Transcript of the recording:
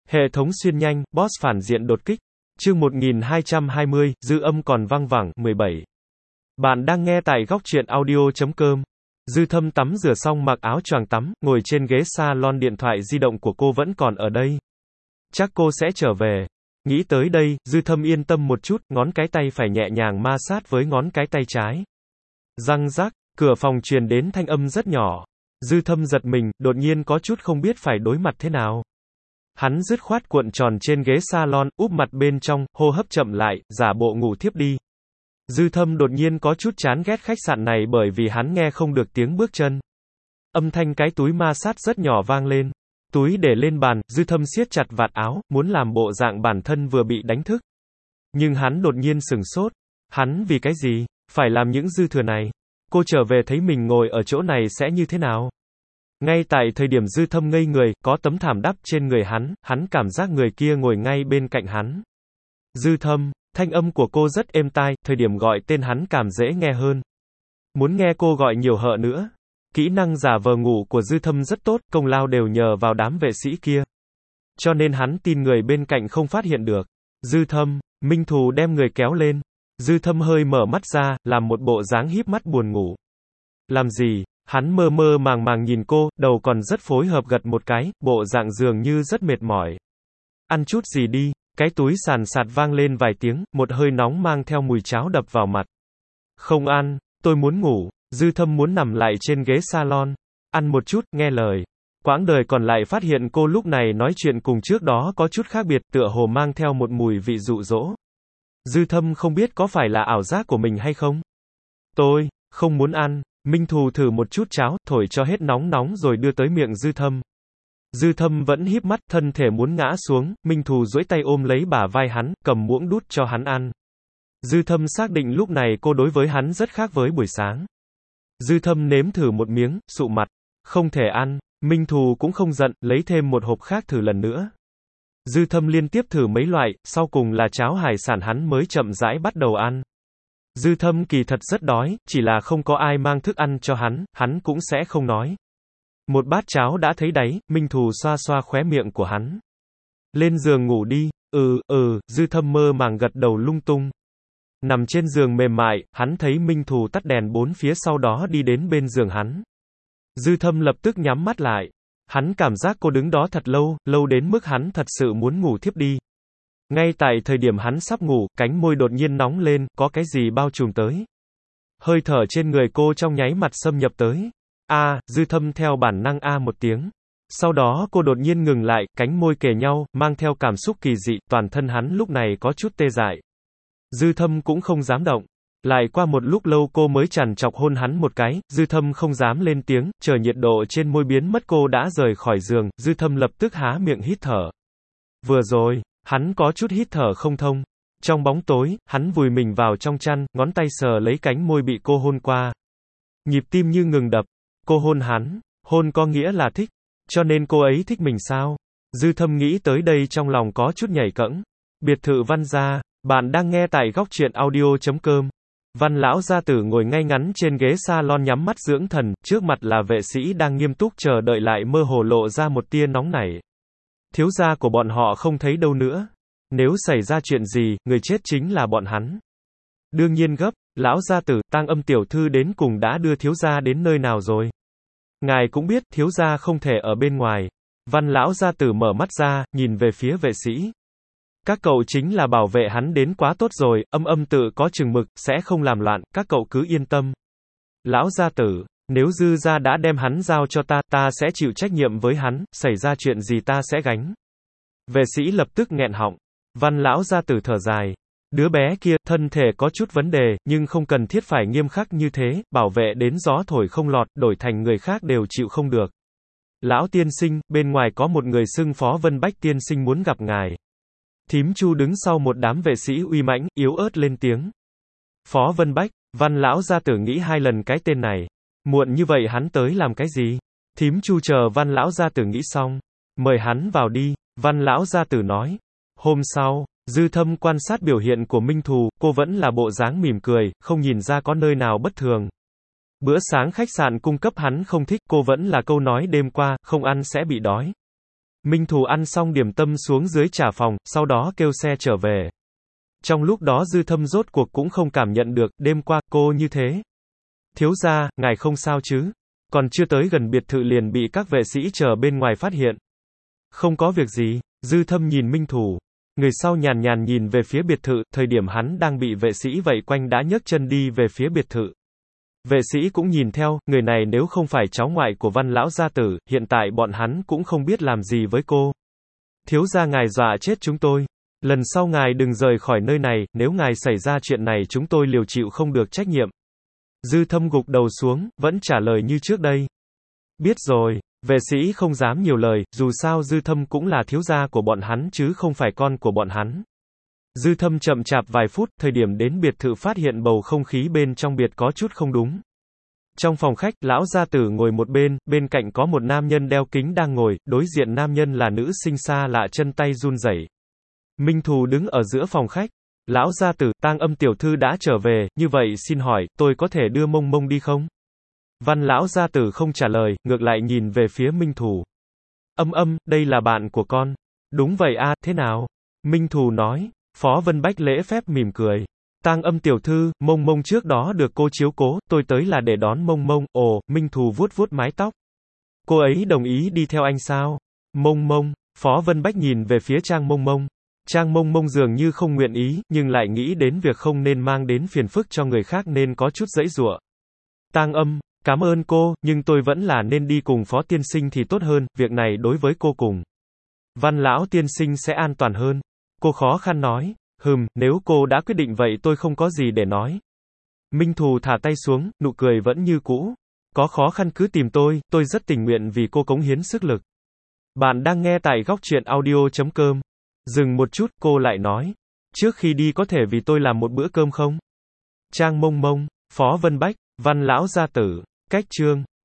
Hệ thống xuyên nhanh, boss phản diện đột kích. Chương 1220, dư âm còn vang vẳng, 17. Bạn đang nghe tại góc truyện audio.com. Dư Thâm tắm rửa xong mặc áo choàng tắm, ngồi trên ghế salon, điện thoại di động của cô vẫn còn ở đây. Chắc cô sẽ trở về. Nghĩ tới đây, Dư Thâm yên tâm một chút, ngón cái tay phải nhẹ nhàng ma sát với ngón cái tay trái. Răng rắc, cửa phòng truyền đến thanh âm rất nhỏ. Dư Thâm giật mình, đột nhiên có chút không biết phải đối mặt thế nào. Hắn dứt khoát cuộn tròn trên ghế salon, úp mặt bên trong, hô hấp chậm lại, giả bộ ngủ thiếp đi. Dư Thâm đột nhiên có chút chán ghét khách sạn này bởi vì hắn nghe không được tiếng bước chân. Âm thanh cái túi ma sát rất nhỏ vang lên. Túi để lên bàn, Dư Thâm siết chặt vạt áo, muốn làm bộ dạng bản thân vừa bị đánh thức. Nhưng hắn đột nhiên sửng sốt. Hắn vì cái gì phải làm những dư thừa này? Cô trở về thấy mình ngồi ở chỗ này sẽ như thế nào? Ngay tại thời điểm Dư Thâm ngây người, có tấm thảm đắp trên người hắn cảm giác người kia ngồi ngay bên cạnh hắn. Dư Thâm, thanh âm của cô rất êm tai, thời điểm gọi tên hắn cảm dễ nghe hơn. Muốn nghe cô gọi nhiều hợ nữa. Kỹ năng giả vờ ngủ của Dư Thâm rất tốt, công lao đều nhờ vào đám vệ sĩ kia. Cho nên hắn tin người bên cạnh không phát hiện được. Dư Thâm, Minh Thù đem người kéo lên. Dư Thâm hơi mở mắt ra, làm một bộ dáng híp mắt buồn ngủ. Làm gì? Hắn mơ mơ màng màng nhìn cô, đầu còn rất phối hợp gật một cái, bộ dạng dường như rất mệt mỏi. Ăn chút gì đi, cái túi sàn sạt vang lên vài tiếng, một hơi nóng mang theo mùi cháo đập vào mặt. Không ăn, tôi muốn ngủ. Dư Thâm muốn nằm lại trên ghế salon. Ăn một chút, nghe lời. Quãng đời còn lại phát hiện cô lúc này nói chuyện cùng trước đó có chút khác biệt, tựa hồ mang theo một mùi vị dụ dỗ. Dư Thâm không biết có phải là ảo giác của mình hay không. Tôi không muốn ăn. Minh Thù thử một chút cháo, thổi cho hết nóng nóng rồi đưa tới miệng Dư Thâm. Dư Thâm vẫn híp mắt, thân thể muốn ngã xuống, Minh Thù duỗi tay ôm lấy bả vai hắn, cầm muỗng đút cho hắn ăn. Dư Thâm xác định lúc này cô đối với hắn rất khác với buổi sáng. Dư Thâm nếm thử một miếng, sụ mặt. Không thể ăn. Minh Thù cũng không giận, lấy thêm một hộp khác thử lần nữa. Dư Thâm liên tiếp thử mấy loại, sau cùng là cháo hải sản hắn mới chậm rãi bắt đầu ăn. Dư Thâm kỳ thật rất đói, chỉ là không có ai mang thức ăn cho hắn cũng sẽ không nói. Một bát cháo đã thấy đáy, Minh Thù xoa xoa khóe miệng của hắn. Lên giường ngủ đi. Dư Thâm mơ màng gật đầu lung tung. Nằm trên giường mềm mại, hắn thấy Minh Thù tắt đèn bốn phía sau đó đi đến bên giường hắn. Dư Thâm lập tức nhắm mắt lại. Hắn cảm giác cô đứng đó thật lâu, lâu đến mức hắn thật sự muốn ngủ thiếp đi. Ngay tại thời điểm hắn sắp ngủ, cánh môi đột nhiên nóng lên, có cái gì bao trùm tới. Hơi thở trên người cô trong nháy mặt xâm nhập tới. Dư Thâm theo bản năng một tiếng. Sau đó cô đột nhiên ngừng lại, cánh môi kề nhau, mang theo cảm xúc kỳ dị, toàn thân hắn lúc này có chút tê dại. Dư Thâm cũng không dám động. Lại qua một lúc lâu cô mới chằn chọc hôn hắn một cái, Dư Thâm không dám lên tiếng, chờ nhiệt độ trên môi biến mất cô đã rời khỏi giường, Dư Thâm lập tức há miệng hít thở. Vừa rồi, hắn có chút hít thở không thông. Trong bóng tối, hắn vùi mình vào trong chăn, ngón tay sờ lấy cánh môi bị cô hôn qua. Nhịp tim như ngừng đập. Cô hôn hắn, hôn có nghĩa là thích. Cho nên cô ấy thích mình sao? Dư Thâm nghĩ tới đây trong lòng có chút nhảy cẫng. Biệt thự Văn gia, bạn đang nghe tại góc truyện audio.com. Văn lão gia tử ngồi ngay ngắn trên ghế salon nhắm mắt dưỡng thần, trước mặt là vệ sĩ đang nghiêm túc chờ đợi lại mơ hồ lộ ra một tia nóng nảy. Thiếu gia của bọn họ không thấy đâu nữa. Nếu xảy ra chuyện gì, người chết chính là bọn hắn. Đương nhiên gấp, lão gia tử, Tang Âm tiểu thư đến cùng đã đưa thiếu gia đến nơi nào rồi? Ngài cũng biết, thiếu gia không thể ở bên ngoài. Văn lão gia tử mở mắt ra, nhìn về phía vệ sĩ. Các cậu chính là bảo vệ hắn đến quá tốt rồi, Âm tự có chừng mực, sẽ không làm loạn, các cậu cứ yên tâm. Lão gia tử, nếu Dư gia đã đem hắn giao cho ta sẽ chịu trách nhiệm với hắn, xảy ra chuyện gì ta sẽ gánh. Vệ sĩ lập tức nghẹn họng. Văn lão gia tử thở dài. Đứa bé kia, thân thể có chút vấn đề, nhưng không cần thiết phải nghiêm khắc như thế, bảo vệ đến gió thổi không lọt, đổi thành người khác đều chịu không được. Lão tiên sinh, bên ngoài có một người xưng Phó Vân Bách tiên sinh muốn gặp ngài. Thím Chu đứng sau một đám vệ sĩ uy mãnh, yếu ớt lên tiếng. Phó Vân Bách, Văn lão gia tử nghĩ hai lần cái tên này. Muộn như vậy hắn tới làm cái gì? Thím Chu chờ Văn lão gia tử nghĩ xong. Mời hắn vào đi, Văn lão gia tử nói. Hôm sau, Dư Thâm quan sát biểu hiện của Minh Thù, cô vẫn là bộ dáng mỉm cười, không nhìn ra có nơi nào bất thường. Bữa sáng khách sạn cung cấp hắn không thích, cô vẫn là câu nói đêm qua, không ăn sẽ bị đói. Minh Thù ăn xong điểm tâm xuống dưới trả phòng, sau đó kêu xe trở về. Trong lúc đó Dư Thâm rốt cuộc cũng không cảm nhận được, đêm qua, cô như thế. Thiếu gia, ngài không sao chứ? Còn chưa tới gần biệt thự liền bị các vệ sĩ chờ bên ngoài phát hiện. Không có việc gì, Dư Thâm nhìn Minh Thù. Người sau nhàn nhàn nhìn về phía biệt thự, thời điểm hắn đang bị vệ sĩ vây quanh đã nhấc chân đi về phía biệt thự. Vệ sĩ cũng nhìn theo, người này nếu không phải cháu ngoại của Văn lão gia tử, hiện tại bọn hắn cũng không biết làm gì với cô. Thiếu gia ngài dọa chết chúng tôi. Lần sau ngài đừng rời khỏi nơi này, nếu ngài xảy ra chuyện này chúng tôi liều chịu không được trách nhiệm. Dư Thâm gục đầu xuống, vẫn trả lời như trước đây. Biết rồi, vệ sĩ không dám nhiều lời, dù sao Dư Thâm cũng là thiếu gia của bọn hắn chứ không phải con của bọn hắn. Dư Thâm chậm chạp vài phút, thời điểm đến biệt thự phát hiện bầu không khí bên trong biệt có chút không đúng. Trong phòng khách, lão gia tử ngồi một bên, bên cạnh có một nam nhân đeo kính đang ngồi, đối diện nam nhân là nữ sinh xa lạ chân tay run rẩy. Minh Thù đứng ở giữa phòng khách. Lão gia tử, Tang Âm tiểu thư đã trở về, như vậy xin hỏi, tôi có thể đưa Mông Mông đi không? Văn lão gia tử không trả lời, ngược lại nhìn về phía Minh Thù. Đây là bạn của con. Đúng vậy a, thế nào? Minh Thù nói. Phó Vân Bách lễ phép mỉm cười. Tang Âm tiểu thư, Mông Mông trước đó được cô chiếu cố, tôi tới là để đón Mông Mông. Ồ, Minh Thù vuốt vuốt mái tóc. Cô ấy đồng ý đi theo anh sao? Mông Mông, Phó Vân Bách nhìn về phía Trang Mông Mông. Trang Mông Mông dường như không nguyện ý, nhưng lại nghĩ đến việc không nên mang đến phiền phức cho người khác nên có chút giãy giụa. Tang Âm, cảm ơn cô, nhưng tôi vẫn là nên đi cùng Phó tiên sinh thì tốt hơn, việc này đối với cô cùng Văn lão tiên sinh sẽ an toàn hơn. Cô khó khăn nói, nếu cô đã quyết định vậy tôi không có gì để nói. Minh Thù thả tay xuống, nụ cười vẫn như cũ. Có khó khăn cứ tìm tôi rất tình nguyện vì cô cống hiến sức lực. Bạn đang nghe tại góc truyện audio.com. Dừng một chút, cô lại nói. Trước khi đi có thể vì tôi làm một bữa cơm không? Trang Mông Mông, Phó Vân Bách, Văn lão gia tử, cách chương.